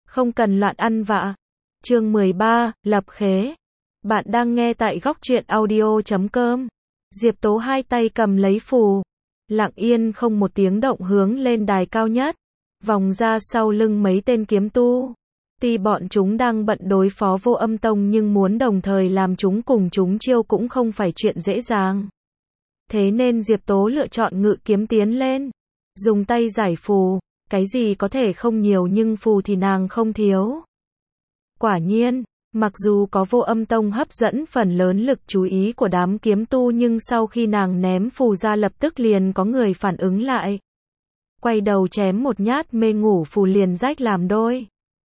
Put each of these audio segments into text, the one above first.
Không cần loạn ăn vạ. Chương 13, lập khế. Bạn đang nghe tại góc truyện audio.com. Diệp Tố hai tay cầm lấy phù, lặng yên không một tiếng động hướng lên đài cao nhất, vòng ra sau lưng mấy tên kiếm tu. Tuy bọn chúng đang bận đối phó Vô Âm Tông nhưng muốn đồng thời làm chúng cùng chúng chiêu cũng không phải chuyện dễ dàng. Thế nên Diệp Tố lựa chọn ngự kiếm tiến lên, dùng tay giải phù, cái gì có thể không nhiều nhưng phù thì nàng không thiếu. Quả nhiên, mặc dù có Vô Âm Tông hấp dẫn phần lớn lực chú ý của đám kiếm tu nhưng sau khi nàng ném phù ra lập tức liền có người phản ứng lại. Quay đầu chém một nhát mê ngủ phù liền rách làm đôi.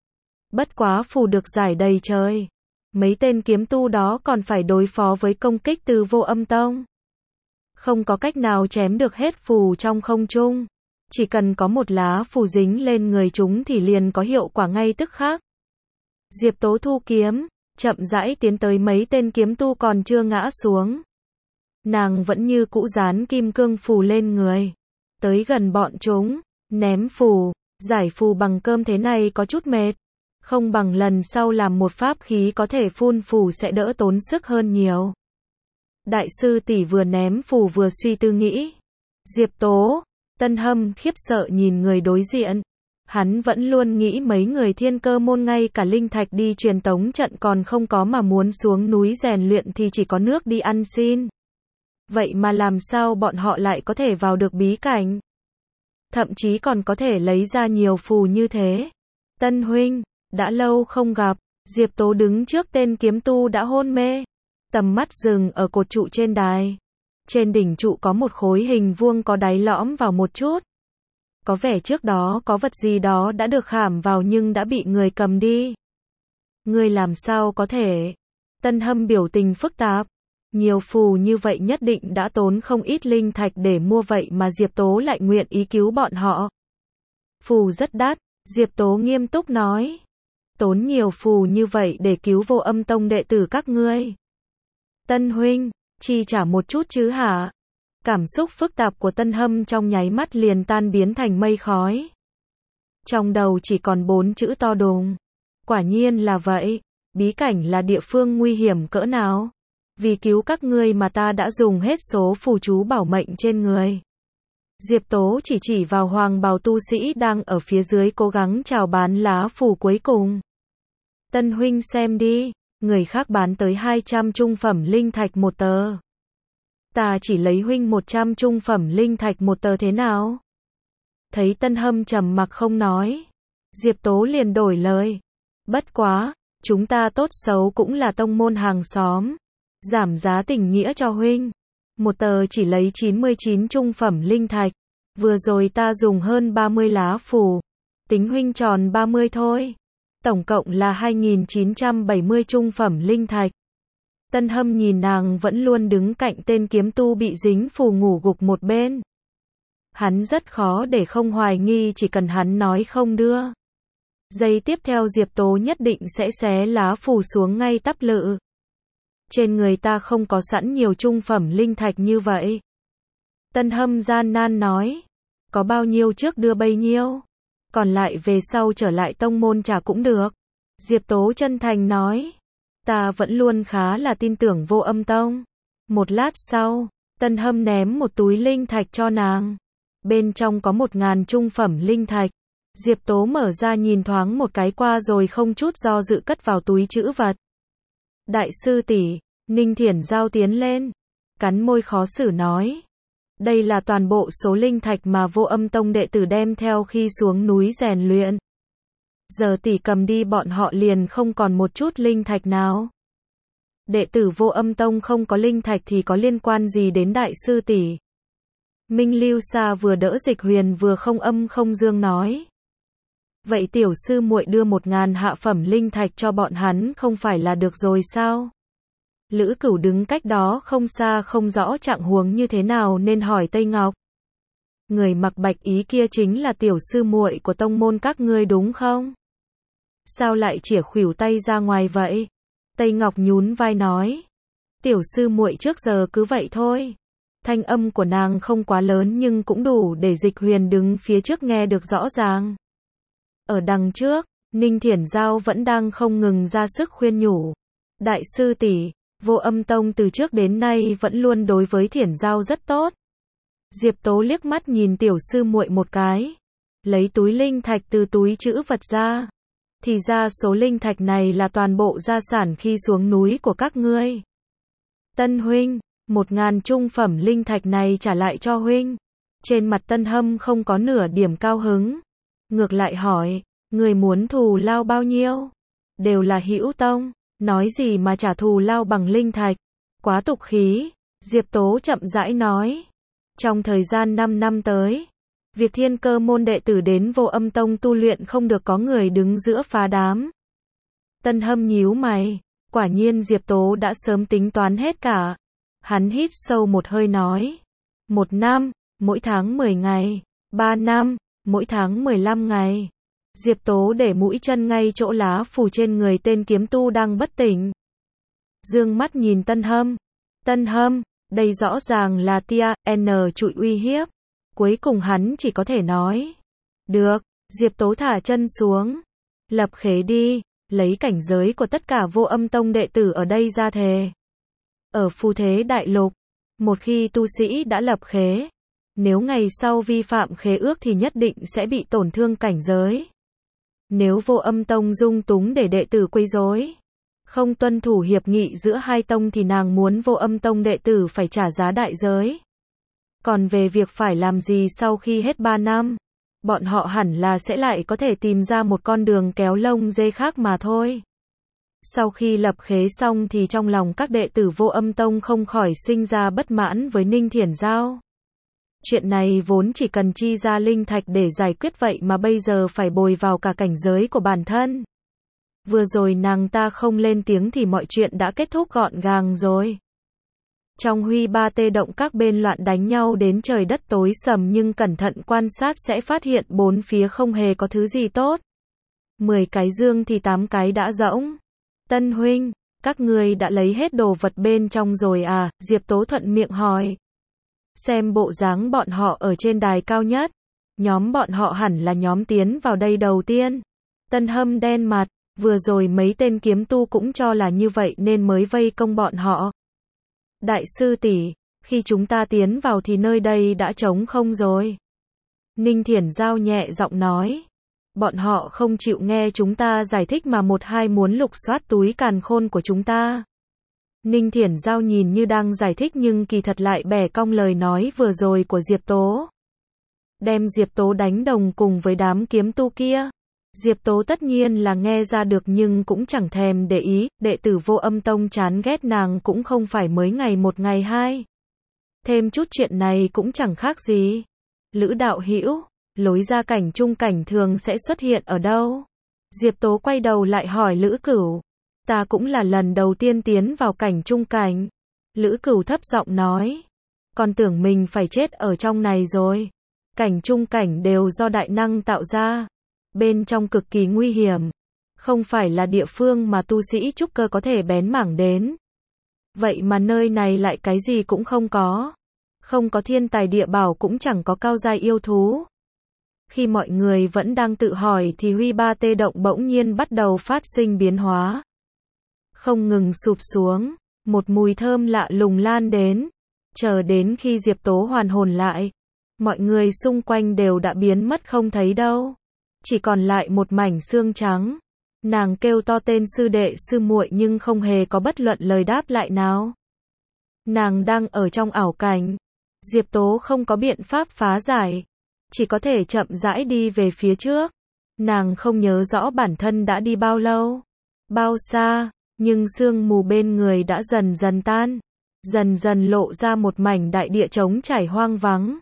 Bất quá phù được giải đầy trời. Mấy tên kiếm tu đó còn phải đối phó với công kích từ Vô Âm Tông. Không có cách nào chém được hết phù trong không trung. Chỉ cần có một lá phù dính lên người chúng thì liền có hiệu quả ngay tức khắc. Diệp Tố thu kiếm, chậm rãi tiến tới mấy tên kiếm tu còn chưa ngã xuống. Nàng vẫn như cũ dán kim cương phù lên người. Tới gần bọn chúng, ném phù, giải phù bằng cơm thế này có chút mệt. Không bằng lần sau làm một pháp khí có thể phun phù sẽ đỡ tốn sức hơn nhiều. Đại sư tỷ vừa ném phù vừa suy tư nghĩ. Diệp Tố, Tân Hâm khiếp sợ nhìn người đối diện. Hắn vẫn luôn nghĩ mấy người Thiên Cơ môn ngay cả linh thạch đi truyền tống trận còn không có mà muốn xuống núi rèn luyện thì chỉ có nước đi ăn xin. Vậy mà làm sao bọn họ lại có thể vào được bí cảnh? Thậm chí còn có thể lấy ra nhiều phù như thế. Tân huynh, đã lâu không gặp. Diệp Tố đứng trước tên kiếm tu đã hôn mê. Tầm mắt dừng ở cột trụ trên đài. Trên đỉnh trụ có một khối hình vuông có đáy lõm vào một chút. Có vẻ trước đó có vật gì đó đã được khảm vào nhưng đã bị người cầm đi. Người làm sao có thể? Tân Hâm biểu tình phức tạp. Nhiều phù như vậy nhất định đã tốn không ít linh thạch để mua vậy mà Diệp Tố lại nguyện ý cứu bọn họ. Phù rất đắt, Diệp Tố nghiêm túc nói. Tốn nhiều phù như vậy để cứu Vô Âm Tông đệ tử các ngươi. Tân huynh, chi trả một chút chứ hả? Cảm xúc phức tạp của Tân Hâm trong nháy mắt liền tan biến thành mây khói. Trong đầu chỉ còn 4 chữ to đùng. Quả nhiên là vậy. Bí cảnh là địa phương nguy hiểm cỡ nào? Vì cứu các ngươi mà ta đã dùng hết số phù chú bảo mệnh trên người. Diệp Tố chỉ vào hoàng bào tu sĩ đang ở phía dưới cố gắng chào bán lá phù cuối cùng. Tân huynh xem đi, người khác bán tới 200 trung phẩm linh thạch một tờ. Ta chỉ lấy huynh 100 trung phẩm linh thạch một tờ thế nào? Thấy Tân Hâm trầm mặc không nói. Diệp Tố liền đổi lời. Bất quá, chúng ta tốt xấu cũng là tông môn hàng xóm. Giảm giá tình nghĩa cho huynh. Một tờ chỉ lấy 99 trung phẩm linh thạch. Vừa rồi ta dùng hơn 30 lá phù. Tính huynh tròn 30 thôi. Tổng cộng là 2.970 trung phẩm linh thạch. Tân Hâm nhìn nàng vẫn luôn đứng cạnh tên kiếm tu bị dính phù ngủ gục một bên. Hắn rất khó để không hoài nghi chỉ cần hắn nói không đưa. Giây tiếp theo Diệp Tố nhất định sẽ xé lá phù xuống ngay tắp lự. Trên người ta không có sẵn nhiều trung phẩm linh thạch như vậy. Tân Hâm gian nan nói. Có bao nhiêu trước đưa bấy nhiêu. Còn lại về sau trở lại tông môn trả cũng được. Diệp Tố chân thành nói. Ta vẫn luôn khá là tin tưởng Vô Âm Tông. Một lát sau, Tân Hâm ném một túi linh thạch cho nàng. Bên trong có 1.000 trung phẩm linh thạch. Diệp Tố mở ra nhìn thoáng một cái qua rồi không chút do dự cất vào túi trữ vật. Đại sư tỷ, Ninh Thiển Giao tiến lên. Cắn môi khó xử nói. Đây là toàn bộ số linh thạch mà Vô Âm Tông đệ tử đem theo khi xuống núi rèn luyện. Giờ tỷ cầm đi bọn họ liền không còn một chút linh thạch nào. Đệ tử Vô Âm Tông không có linh thạch thì có liên quan gì đến đại sư tỷ? Minh Lưu Sa vừa đỡ Dịch Huyền vừa không âm không dương nói. Vậy tiểu sư muội đưa 1.000 hạ phẩm linh thạch cho bọn hắn không phải là được rồi sao? Lữ Cửu đứng cách đó không xa không rõ trạng huống như thế nào nên hỏi Tây Ngọc. Người mặc bạch ý kia chính là tiểu sư muội của tông môn các ngươi đúng không? Sao lại chĩa khuỷu tay ra ngoài vậy? Tây Ngọc nhún vai nói. Tiểu sư muội trước giờ cứ vậy thôi. Thanh âm của nàng không quá lớn nhưng cũng đủ để Dịch Huyền đứng phía trước nghe được rõ ràng. Ở đằng trước, Ninh Thiển Giao vẫn đang không ngừng ra sức khuyên nhủ. Đại sư tỷ, Vô Âm Tông từ trước đến nay vẫn luôn đối với Thiển Giao rất tốt. Diệp Tố liếc mắt nhìn tiểu sư muội một cái, lấy túi linh thạch từ túi trữ vật ra. Thì ra số linh thạch này là toàn bộ gia sản khi xuống núi của các ngươi. Tân huynh, 1000 trung phẩm linh thạch này trả lại cho huynh. Trên mặt Tân Hâm không có nửa điểm cao hứng. Ngược lại hỏi, người muốn thù lao bao nhiêu? Đều là Hữu Tông, nói gì mà trả thù lao bằng linh thạch? Quá tục khí, Diệp Tố chậm rãi nói. Trong thời gian 5 năm tới, việc Thiên Cơ môn đệ tử đến Vô Âm Tông tu luyện không được có người đứng giữa phá đám. Tân Hâm nhíu mày, quả nhiên Diệp Tố đã sớm tính toán hết cả. Hắn hít sâu một hơi nói, 1 năm, mỗi tháng 10 ngày, 3 năm, mỗi tháng 15 ngày. Diệp Tố để mũi chân ngay chỗ lá phù trên người tên kiếm tu đang bất tỉnh. Dương mắt nhìn Tân Hâm, đây rõ ràng là tia, trụi uy hiếp. Cuối cùng hắn chỉ có thể nói, được, Diệp Tố thả chân xuống. Lập khế đi, lấy cảnh giới của tất cả Vô Âm Tông đệ tử ở đây ra thề. Ở phù thế đại lục, một khi tu sĩ đã lập khế, nếu ngày sau vi phạm khế ước thì nhất định sẽ bị tổn thương cảnh giới. Nếu Vô Âm Tông dung túng để đệ tử quấy rối, không tuân thủ hiệp nghị giữa hai tông thì nàng muốn Vô Âm Tông đệ tử phải trả giá đại giới. Còn về việc phải làm gì sau khi hết 3 năm, bọn họ hẳn là sẽ lại có thể tìm ra một con đường kéo lông dê khác mà thôi. Sau khi lập khế xong thì trong lòng các đệ tử Vô Âm Tông không khỏi sinh ra bất mãn với Ninh Thiển Giao. Chuyện này vốn chỉ cần chi ra linh thạch để giải quyết vậy mà bây giờ phải bồi vào cả cảnh giới của bản thân. Vừa rồi nàng ta không lên tiếng thì mọi chuyện đã kết thúc gọn gàng rồi. Trong Huy Ba Tê động các bên loạn đánh nhau đến trời đất tối sầm nhưng cẩn thận quan sát sẽ phát hiện bốn phía không hề có thứ gì tốt. 10 cái dương thì 8 cái đã rỗng. Tân huynh, các ngươi đã lấy hết đồ vật bên trong rồi à? Diệp Tố thuận miệng hỏi. Xem bộ dáng bọn họ ở trên đài cao nhất. Nhóm bọn họ hẳn là nhóm tiến vào đây đầu tiên. Tân Hâm đen mặt, vừa rồi mấy tên kiếm tu cũng cho là như vậy nên mới vây công bọn họ. Đại sư tỷ, khi chúng ta tiến vào thì nơi đây đã trống không rồi. Ninh Thiển Giao nhẹ giọng nói. Bọn họ không chịu nghe chúng ta giải thích mà một hai muốn lục soát túi càn khôn của chúng ta. Ninh Thiển Giao nhìn như đang giải thích nhưng kỳ thật lại bẻ cong lời nói vừa rồi của Diệp Tố. Đem Diệp Tố đánh đồng cùng với đám kiếm tu kia. Diệp Tố tất nhiên là nghe ra được nhưng cũng chẳng thèm để ý, đệ tử Vô Âm Tông chán ghét nàng cũng không phải mới ngày một ngày hai. Thêm chút chuyện này cũng chẳng khác gì. Lữ đạo hữu, lối ra cảnh trung cảnh thường sẽ xuất hiện ở đâu? Diệp Tố quay đầu lại hỏi Lữ Cửu. Ta cũng là lần đầu tiên tiến vào cảnh trung cảnh. Lữ Cửu thấp giọng nói. Còn tưởng mình phải chết ở trong này rồi. Cảnh trung cảnh đều do đại năng tạo ra. Bên trong cực kỳ nguy hiểm. Không phải là địa phương mà tu sĩ trúc cơ có thể bén mảng đến. Vậy mà nơi này lại cái gì cũng không có. Không có thiên tài địa bảo cũng chẳng có cao giai yêu thú. Khi mọi người vẫn đang tự hỏi thì Huy Ba Tê động bỗng nhiên bắt đầu phát sinh biến hóa. Không ngừng sụp xuống, một mùi thơm lạ lùng lan đến. Chờ đến khi Diệp Tố hoàn hồn lại, mọi người xung quanh đều đã biến mất không thấy đâu. Chỉ còn lại một mảnh xương trắng. Nàng kêu to tên sư đệ sư muội nhưng không hề có bất luận lời đáp lại nào. Nàng đang ở trong ảo cảnh. Diệp Tố không có biện pháp phá giải. Chỉ có thể chậm rãi đi về phía trước. Nàng không nhớ rõ bản thân đã đi bao lâu, bao xa, nhưng sương mù bên người đã dần dần tan. Dần dần lộ ra một mảnh đại địa trống trải hoang vắng.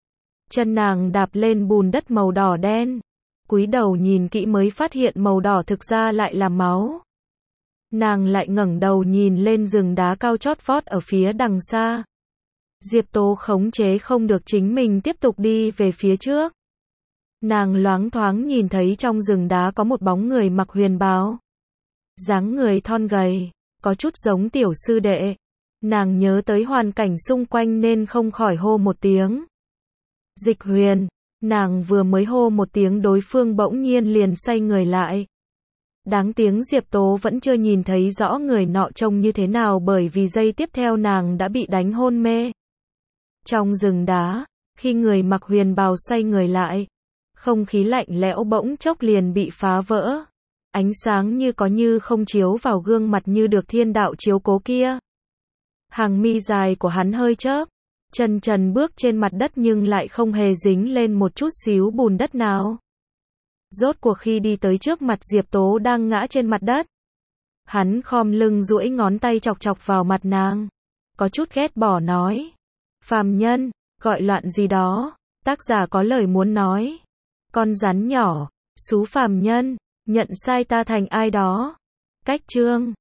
Chân nàng đạp lên bùn đất màu đỏ đen. Cúi đầu nhìn kỹ mới phát hiện màu đỏ thực ra lại là máu. Nàng lại ngẩng đầu nhìn lên rừng đá cao chót vót ở phía đằng xa. Diệp Tố khống chế không được chính mình tiếp tục đi về phía trước. Nàng loáng thoáng nhìn thấy trong rừng đá có một bóng người mặc huyền bào. Dáng người thon gầy, có chút giống tiểu sư đệ. Nàng nhớ tới hoàn cảnh xung quanh nên không khỏi hô một tiếng. Dịch Huyền. Nàng vừa mới hô một tiếng đối phương bỗng nhiên liền xoay người lại. Đáng tiếng Diệp Tố vẫn chưa nhìn thấy rõ người nọ trông như thế nào bởi vì giây tiếp theo nàng đã bị đánh hôn mê. Trong rừng đá, khi người mặc huyền bào xoay người lại, không khí lạnh lẽo bỗng chốc liền bị phá vỡ. Ánh sáng như có như không chiếu vào gương mặt như được thiên đạo chiếu cố kia. Hàng mi dài của hắn hơi chớp, chân trần bước trên mặt đất nhưng lại không hề dính lên một chút xíu bùn đất nào. Rốt cuộc khi đi tới trước mặt Diệp Tố đang ngã trên mặt đất, hắn khom lưng duỗi ngón tay chọc chọc vào mặt nàng, có chút ghét bỏ nói: "Phàm nhân, gọi loạn gì đó?" Tác giả có lời muốn nói: "Con rắn nhỏ, xú phàm nhân, nhận sai ta thành ai đó." Cách chương